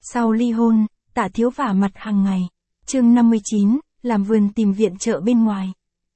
Sau ly hôn, Tạ Thiếu vả mặt hàng ngày. Chương 59, làm vườn tìm viện trợ bên ngoài.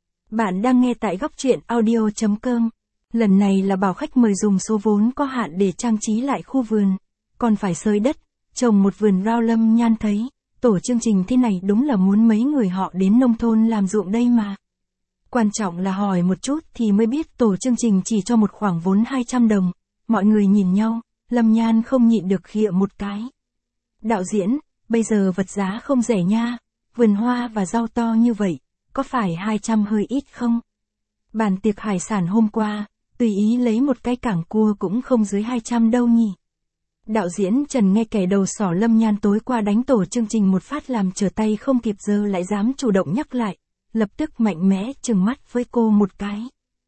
Bạn đang nghe tại góc truyện audio.com. Lần này là bảo khách mời dùng số vốn có hạn để trang trí lại khu vườn. Còn phải xới đất, trồng một vườn rau. Lâm Nhan thấy, tổ chương trình thế này đúng là muốn mấy người họ đến nông thôn làm ruộng đây mà. Quan trọng là hỏi một chút thì mới biết tổ chương trình chỉ cho một khoản vốn 200 đồng. Mọi người nhìn nhau, Lâm Nhan không nhịn được khịa một cái. Đạo diễn, bây giờ vật giá không rẻ nha, vườn hoa và rau to như vậy, có phải 200 hơi ít không? Bàn tiệc hải sản hôm qua, tùy ý lấy một cái cảng cua cũng không dưới 200 đâu nhỉ. Đạo diễn Trần nghe kẻ đầu sỏ Lâm Nhan tối qua đánh tổ chương trình một phát làm trở tay không kịp giờ lại dám chủ động nhắc lại, lập tức mạnh mẽ trừng mắt với cô một cái.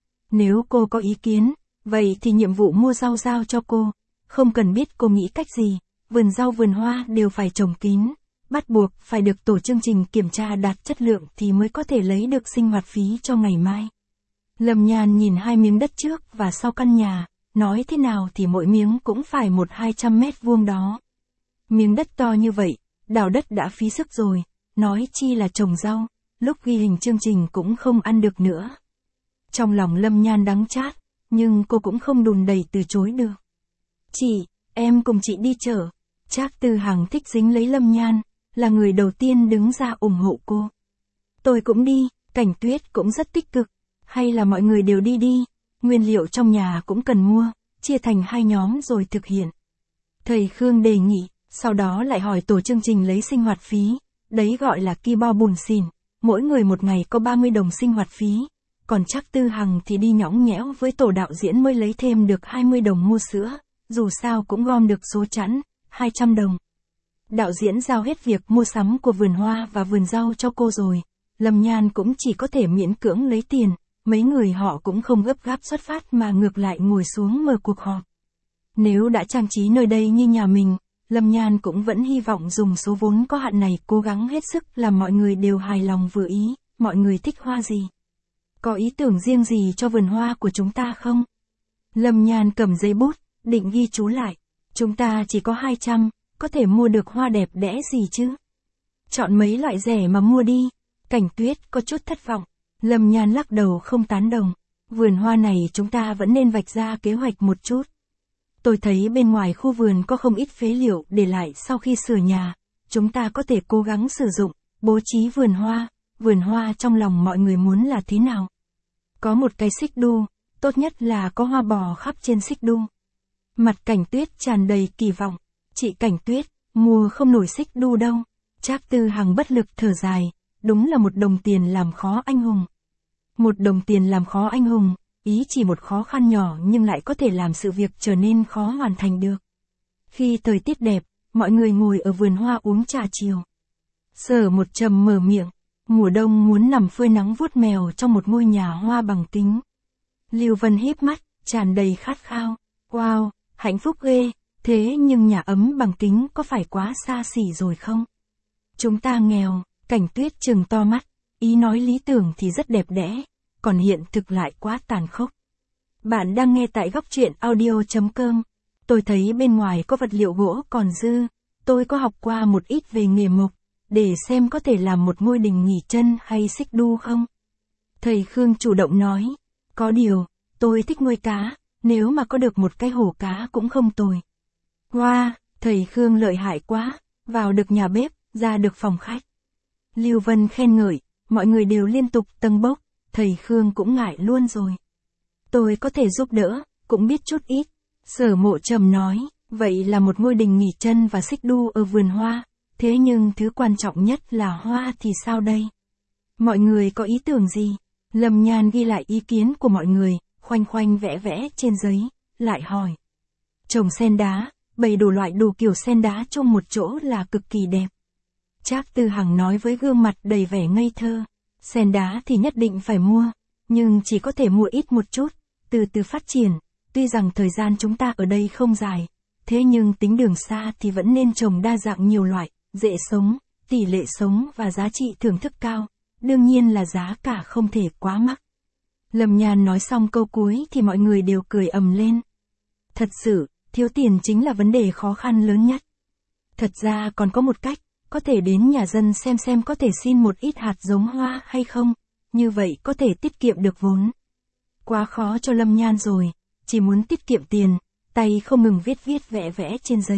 Nếu cô có ý kiến, vậy thì nhiệm vụ mua rau giao cho cô, không cần biết cô nghĩ cách gì, vườn rau vườn hoa đều phải trồng kín, bắt buộc phải được tổ chương trình kiểm tra đạt chất lượng thì mới có thể lấy được sinh hoạt phí cho ngày mai. Lâm Nhan nhìn hai miếng đất trước và sau căn nhà, nói thế nào thì mỗi miếng cũng phải 100-200 mét vuông đó. Miếng đất to như vậy, đào đất đã phí sức rồi, nói chi là trồng rau, lúc ghi hình chương trình cũng không ăn được nữa. Trong lòng Lâm Nhan đắng chát, nhưng cô cũng không đùn đẩy từ chối được. Chị, em cùng chị đi chợ. Trác Tư Hằng thích dính lấy Lâm Nhan, là người đầu tiên đứng ra ủng hộ cô. Tôi cũng đi, Cảnh Tuyết cũng rất tích cực, hay là mọi người đều đi đi, nguyên liệu trong nhà cũng cần mua, chia thành hai nhóm rồi thực hiện. Thầy Khương đề nghị, sau đó lại hỏi tổ chương trình lấy sinh hoạt phí, đấy gọi là ki bo bùn xỉn, mỗi người một ngày có 30 đồng sinh hoạt phí, còn Trác Tư Hằng thì đi nhõng nhẽo với tổ đạo diễn mới lấy thêm được 20 đồng mua sữa, dù sao cũng gom được số chẵn, 200 đồng. Đạo diễn giao hết việc mua sắm của vườn hoa và vườn rau cho cô rồi, Lâm Nhan cũng chỉ có thể miễn cưỡng lấy tiền, mấy người họ cũng không gấp gáp xuất phát mà ngược lại ngồi xuống mở cuộc họp. Nếu đã trang trí nơi đây như nhà mình, Lâm Nhan cũng vẫn hy vọng dùng số vốn có hạn này cố gắng hết sức làm mọi người đều hài lòng vừa ý, mọi người thích hoa gì? Có ý tưởng riêng gì cho vườn hoa của chúng ta không? Lâm Nhan cầm giấy bút, định ghi chú lại. Chúng ta chỉ có 200, có thể mua được hoa đẹp đẽ gì chứ? Chọn mấy loại rẻ mà mua đi. Cảnh Tuyết có chút thất vọng. Lâm Nhan lắc đầu không tán đồng. Vườn hoa này chúng ta vẫn nên vạch ra kế hoạch một chút. Tôi thấy bên ngoài khu vườn có không ít phế liệu để lại sau khi sửa nhà. Chúng ta có thể cố gắng sử dụng, bố trí vườn hoa. Vườn hoa trong lòng mọi người muốn là thế nào? Có một cây xích đu, tốt nhất là có hoa bò khắp trên xích đu. Mặt Cảnh Tuyết tràn đầy kỳ vọng. Chị Cảnh Tuyết, mua không nổi xích đu đâu. Trác Tư Hằng bất lực thở dài, đúng là một đồng tiền làm khó anh hùng. Một đồng tiền làm khó anh hùng, ý chỉ một khó khăn nhỏ nhưng lại có thể làm sự việc trở nên khó hoàn thành được. Khi thời tiết đẹp, mọi người ngồi ở vườn hoa uống trà chiều. Sở Một Trầm mở miệng, mùa đông muốn nằm phơi nắng vuốt mèo trong một ngôi nhà hoa bằng kính. Lưu Vân híp mắt, tràn đầy khát khao. Wow, hạnh phúc ghê, thế nhưng nhà ấm bằng kính có phải quá xa xỉ rồi không? Chúng ta nghèo, Cảnh Tuyết trừng to mắt, ý nói lý tưởng thì rất đẹp đẽ, còn hiện thực lại quá tàn khốc. Bạn đang nghe tại góc truyện audio.com. Tôi thấy bên ngoài có vật liệu gỗ còn dư, tôi có học qua một ít về nghề mộc, để xem có thể làm một ngôi đình nghỉ chân hay xích đu không? Thầy Khương chủ động nói, có điều, tôi thích nuôi cá, nếu mà có được một cái hồ cá cũng không tồi. Wow, thầy Khương lợi hại quá, vào được nhà bếp, ra được phòng khách. Lưu Vân khen ngợi, mọi người đều liên tục tâng bốc, thầy Khương cũng ngại luôn rồi. Tôi có thể giúp đỡ, cũng biết chút ít. Sở Mộ Trầm nói, vậy là một ngôi đình nghỉ chân và xích đu ở vườn hoa, thế nhưng thứ quan trọng nhất là hoa thì sao đây? Mọi người có ý tưởng gì? Lâm Nhan ghi lại ý kiến của mọi người, khoanh khoanh vẽ vẽ trên giấy, lại hỏi. Trồng sen đá, bày đủ loại đủ kiểu sen đá chung một chỗ là cực kỳ đẹp. Trác Tư Hằng nói với gương mặt đầy vẻ ngây thơ. Sen đá thì nhất định phải mua, nhưng chỉ có thể mua ít một chút, từ từ phát triển. Tuy rằng thời gian chúng ta ở đây không dài, thế nhưng tính đường xa thì vẫn nên trồng đa dạng nhiều loại, dễ sống, tỷ lệ sống và giá trị thưởng thức cao. Đương nhiên là giá cả không thể quá mắc. Lâm Nhan nói xong câu cuối thì mọi người đều cười ầm lên. Thật sự, thiếu tiền chính là vấn đề khó khăn lớn nhất. Thật ra còn có một cách, có thể đến nhà dân xem có thể xin một ít hạt giống hoa hay không, như vậy có thể tiết kiệm được vốn. Quá khó cho Lâm Nhan rồi, chỉ muốn tiết kiệm tiền, tay không ngừng viết vẽ trên giấy.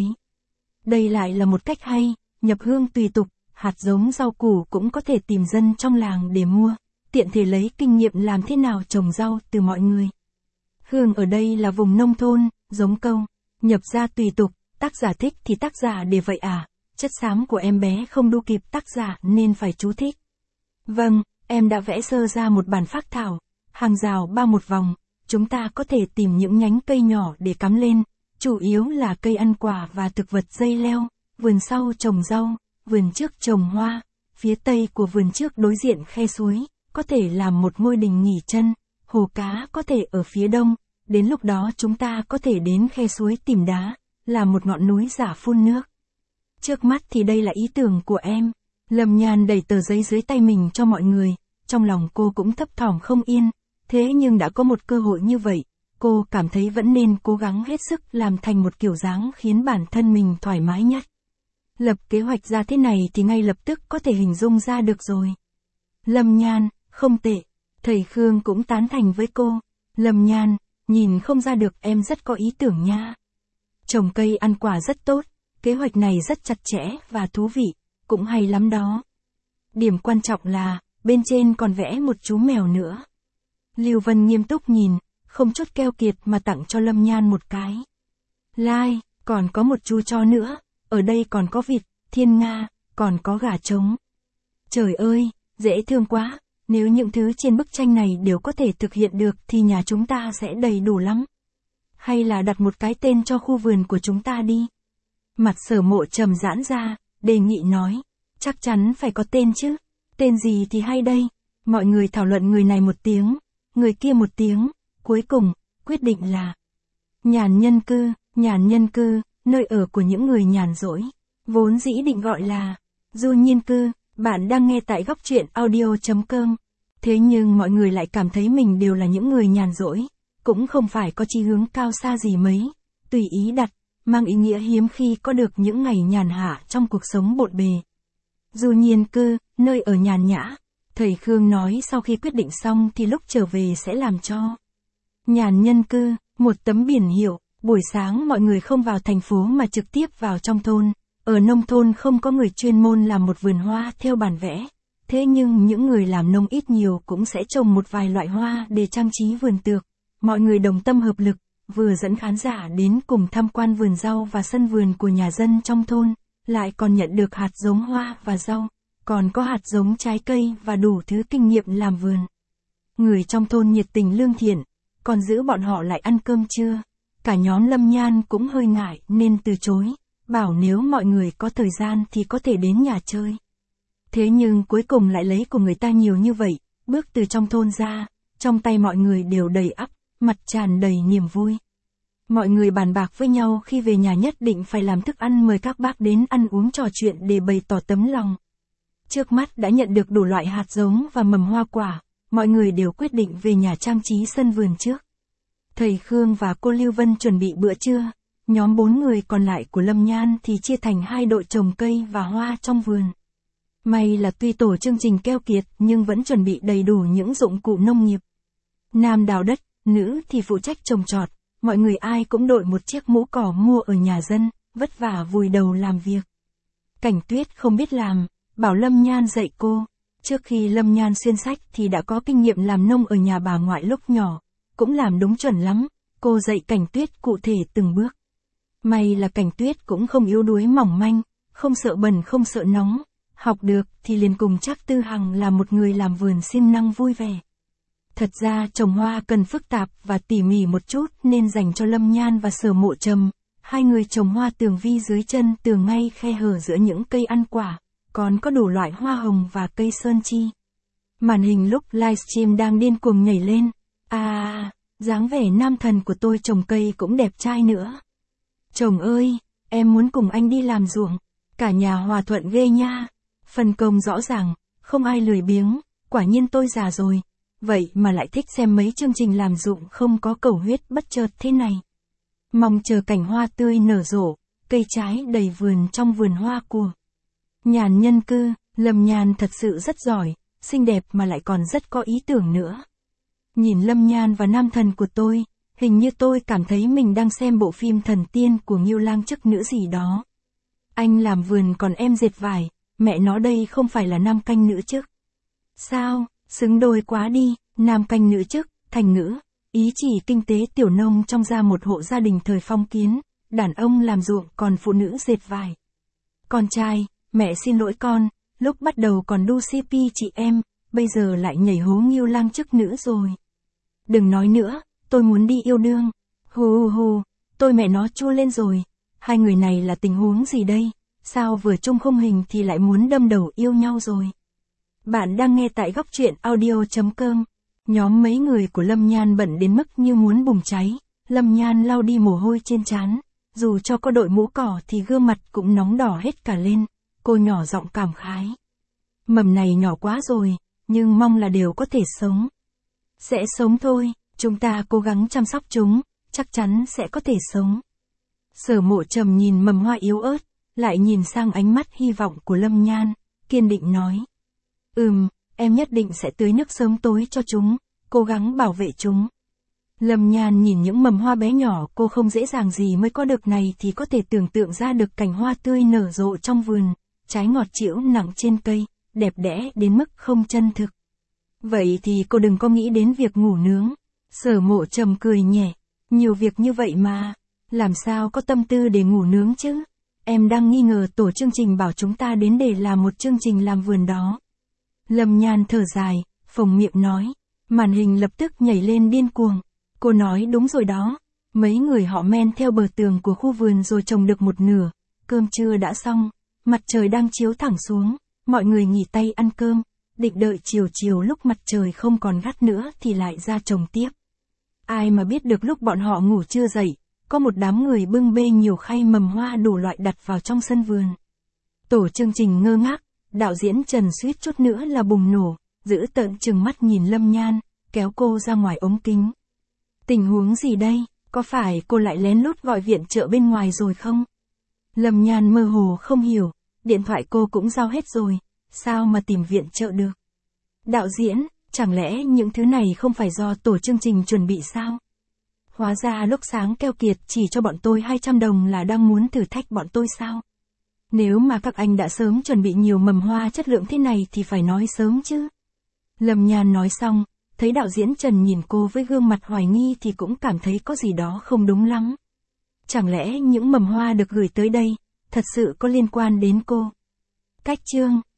Đây lại là một cách hay, nhập hương tùy tục, hạt giống rau củ cũng có thể tìm dân trong làng để mua, tiện thể lấy kinh nghiệm làm thế nào trồng rau từ mọi người. Hương ở đây là vùng nông thôn, giống câu, nhập ra tùy tục, tác giả thích thì tác giả để vậy à, chất xám của em bé không đu kịp tác giả nên phải chú thích. Vâng, em đã vẽ sơ ra một bản phác thảo, hàng rào bao một vòng, chúng ta có thể tìm những nhánh cây nhỏ để cắm lên, chủ yếu là cây ăn quả và thực vật dây leo, vườn sau trồng rau, vườn trước trồng hoa, phía tây của vườn trước đối diện khe suối, có thể làm một ngôi đình nghỉ chân, hồ cá có thể ở phía đông, đến lúc đó chúng ta có thể đến khe suối tìm đá, làm một ngọn núi giả phun nước. Trước mắt thì đây là ý tưởng của em. Lâm Nhan đẩy tờ giấy dưới tay mình cho mọi người, trong lòng cô cũng thấp thỏm không yên, thế nhưng đã có một cơ hội như vậy, cô cảm thấy vẫn nên cố gắng hết sức làm thành một kiểu dáng khiến bản thân mình thoải mái nhất. Lập kế hoạch ra thế này thì ngay lập tức có thể hình dung ra được rồi. Lâm Nhan, không tệ. Thầy Khương cũng tán thành với cô. Lâm Nhan, nhìn không ra được em rất có ý tưởng nha. Trồng cây ăn quả rất tốt, kế hoạch này rất chặt chẽ và thú vị, cũng hay lắm đó. Điểm quan trọng là, bên trên còn vẽ một chú mèo nữa. Lưu Vân nghiêm túc nhìn, không chút keo kiệt mà tặng cho Lâm Nhan một cái. Lai, còn có một chú chó nữa, ở đây còn có vịt, thiên nga, còn có gà trống. Trời ơi, dễ thương quá, nếu những thứ trên bức tranh này đều có thể thực hiện được thì nhà chúng ta sẽ đầy đủ lắm. Hay là đặt một cái tên cho khu vườn của chúng ta đi. Mặt Sở Mộ trầm giãn ra, đề nghị nói, chắc chắn phải có tên chứ, tên gì thì hay đây. Mọi người thảo luận, người này một tiếng, người kia một tiếng, cuối cùng, quyết định là nhàn nhân cư, nơi ở của những người nhàn rỗi, vốn dĩ định gọi là du nhiên cư. Bạn đang nghe tại góc truyện audio.com. Thế nhưng mọi người lại cảm thấy mình đều là những người nhàn rỗi, cũng không phải có chí hướng cao xa gì mấy, tùy ý đặt, mang ý nghĩa hiếm khi có được những ngày nhàn hạ trong cuộc sống bộn bề. Du nhiên cư, nơi ở nhàn nhã, thầy Khương nói sau khi quyết định xong thì lúc trở về sẽ làm cho. Nhàn nhân cư, một tấm biển hiệu, buổi sáng mọi người không vào thành phố mà trực tiếp vào trong thôn. Ở nông thôn không có người chuyên môn làm một vườn hoa theo bản vẽ, thế nhưng những người làm nông ít nhiều cũng sẽ trồng một vài loại hoa để trang trí vườn tược. Mọi người đồng tâm hợp lực, vừa dẫn khán giả đến cùng tham quan vườn rau và sân vườn của nhà dân trong thôn, lại còn nhận được hạt giống hoa và rau, còn có hạt giống trái cây và đủ thứ kinh nghiệm làm vườn. Người trong thôn nhiệt tình lương thiện, còn giữ bọn họ lại ăn cơm trưa. Cả nhóm Lâm Nhan cũng hơi ngại nên từ chối, bảo nếu mọi người có thời gian thì có thể đến nhà chơi. Thế nhưng cuối cùng lại lấy của người ta nhiều như vậy, bước từ trong thôn ra, trong tay mọi người đều đầy ắp, mặt tràn đầy niềm vui. Mọi người bàn bạc với nhau khi về nhà nhất định phải làm thức ăn mời các bác đến ăn uống trò chuyện để bày tỏ tấm lòng. Trước mắt đã nhận được đủ loại hạt giống và mầm hoa quả, mọi người đều quyết định về nhà trang trí sân vườn trước. Thầy Khương và cô Lưu Vân chuẩn bị bữa trưa, nhóm 4 người còn lại của Lâm Nhan thì chia thành 2 đội trồng cây và hoa trong vườn. May là tuy tổ chương trình keo kiệt nhưng vẫn chuẩn bị đầy đủ những dụng cụ nông nghiệp. Nam đào đất, nữ thì phụ trách trồng trọt, mọi người ai cũng đội một chiếc mũ cỏ mua ở nhà dân, vất vả vùi đầu làm việc. Cảnh Tuyết không biết làm, bảo Lâm Nhan dạy cô. Trước khi Lâm Nhan xuyên sách thì đã có kinh nghiệm làm nông ở nhà bà ngoại lúc nhỏ, cũng làm đúng chuẩn lắm, cô dạy Cảnh Tuyết cụ thể từng bước. May là Cảnh Tuyết cũng không yếu đuối mỏng manh, không sợ bẩn không sợ nóng, học được thì liền cùng Trác Tư Hằng là một người làm vườn siêng năng vui vẻ. Thật ra trồng hoa cần phức tạp và tỉ mỉ một chút nên dành cho Lâm Nhan và Sở Mộ Trầm, hai người trồng hoa tường vi dưới chân tường ngay khe hở giữa những cây ăn quả, còn có đủ loại hoa hồng và cây sơn chi. Màn hình lúc livestream đang điên cuồng nhảy lên, dáng vẻ nam thần của tôi trồng cây cũng đẹp trai nữa. Chồng ơi, em muốn cùng anh đi làm ruộng, cả nhà hòa thuận ghê nha, phân công rõ ràng, không ai lười biếng, quả nhiên tôi già rồi, vậy mà lại thích xem mấy chương trình làm ruộng không có cầu huyết bất chợt thế này. Mong chờ cảnh hoa tươi nở rộ, cây trái đầy vườn trong vườn hoa của Nhàn nhân cư. Lâm Nhan thật sự rất giỏi, xinh đẹp mà lại còn rất có ý tưởng nữa. Nhìn Lâm Nhan và nam thần của tôi, hình như tôi cảm thấy mình đang xem bộ phim thần tiên của Ngưu Lang chức nữ gì đó. Anh làm vườn còn em dệt vải, mẹ nó đây không phải là nam canh nữ chức. Sao, xứng đôi quá đi, nam canh nữ chức, thành ngữ, ý chỉ kinh tế tiểu nông trong gia một hộ gia đình thời phong kiến, đàn ông làm ruộng còn phụ nữ dệt vải. Con trai, mẹ xin lỗi con, lúc bắt đầu còn đu CP chị em, bây giờ lại nhảy hố Ngưu Lang chức nữ rồi. Đừng nói nữa, tôi muốn đi yêu đương. Hù hù, tôi mẹ nó chua lên rồi. Hai người này là tình huống gì đây? Sao vừa chung khung hình thì lại muốn đâm đầu yêu nhau rồi? Bạn đang nghe tại góc truyện audio.com. Nhóm mấy người của Lâm Nhan bận đến mức như muốn bùng cháy. Lâm Nhan lau đi mồ hôi trên trán. Dù cho có đội mũ cỏ thì gương mặt cũng nóng đỏ hết cả lên. Cô nhỏ giọng cảm khái. Mầm này nhỏ quá rồi, nhưng mong là đều có thể sống. Sẽ sống thôi, chúng ta cố gắng chăm sóc chúng, chắc chắn sẽ có thể sống. Sở Mộ Trầm nhìn mầm hoa yếu ớt, lại nhìn sang ánh mắt hy vọng của Lâm Nhan, kiên định nói. Em nhất định sẽ tưới nước sớm tối cho chúng, cố gắng bảo vệ chúng. Lâm Nhan nhìn những mầm hoa bé nhỏ cô không dễ dàng gì mới có được này thì có thể tưởng tượng ra được cảnh hoa tươi nở rộ trong vườn, trái ngọt trĩu nặng trên cây, đẹp đẽ đến mức không chân thực. Vậy thì cô đừng có nghĩ đến việc ngủ nướng. Sở Mộ Trầm cười nhẹ, nhiều việc như vậy mà, làm sao có tâm tư để ngủ nướng chứ? Em đang nghi ngờ tổ chương trình bảo chúng ta đến để làm một chương trình làm vườn đó. Lâm Nhan thở dài, phồng miệng nói, màn hình lập tức nhảy lên điên cuồng. Cô nói đúng rồi đó, mấy người họ men theo bờ tường của khu vườn rồi trồng được một nửa, cơm trưa đã xong, mặt trời đang chiếu thẳng xuống, mọi người nghỉ tay ăn cơm, định đợi chiều lúc mặt trời không còn gắt nữa thì lại ra trồng tiếp. Ai mà biết được lúc bọn họ ngủ chưa dậy, có một đám người bưng bê nhiều khay mầm hoa đủ loại đặt vào trong sân vườn. Tổ chương trình ngơ ngác, đạo diễn Trần suýt chút nữa là bùng nổ, giữ tợn trừng mắt nhìn Lâm Nhan, kéo cô ra ngoài ống kính. Tình huống gì đây, có phải cô lại lén lút gọi viện trợ bên ngoài rồi không? Lâm Nhan mơ hồ không hiểu, điện thoại cô cũng giao hết rồi, sao mà tìm viện trợ được? Đạo diễn, chẳng lẽ những thứ này không phải do tổ chương trình chuẩn bị sao? Hóa ra lúc sáng keo kiệt chỉ cho bọn tôi 200 đồng là đang muốn thử thách bọn tôi sao? Nếu mà các anh đã sớm chuẩn bị nhiều mầm hoa chất lượng thế này thì phải nói sớm chứ. Lâm Nhan nói xong, thấy đạo diễn Trần nhìn cô với gương mặt hoài nghi thì cũng cảm thấy có gì đó không đúng lắm. Chẳng lẽ những mầm hoa được gửi tới đây, thật sự có liên quan đến cô? Cách chương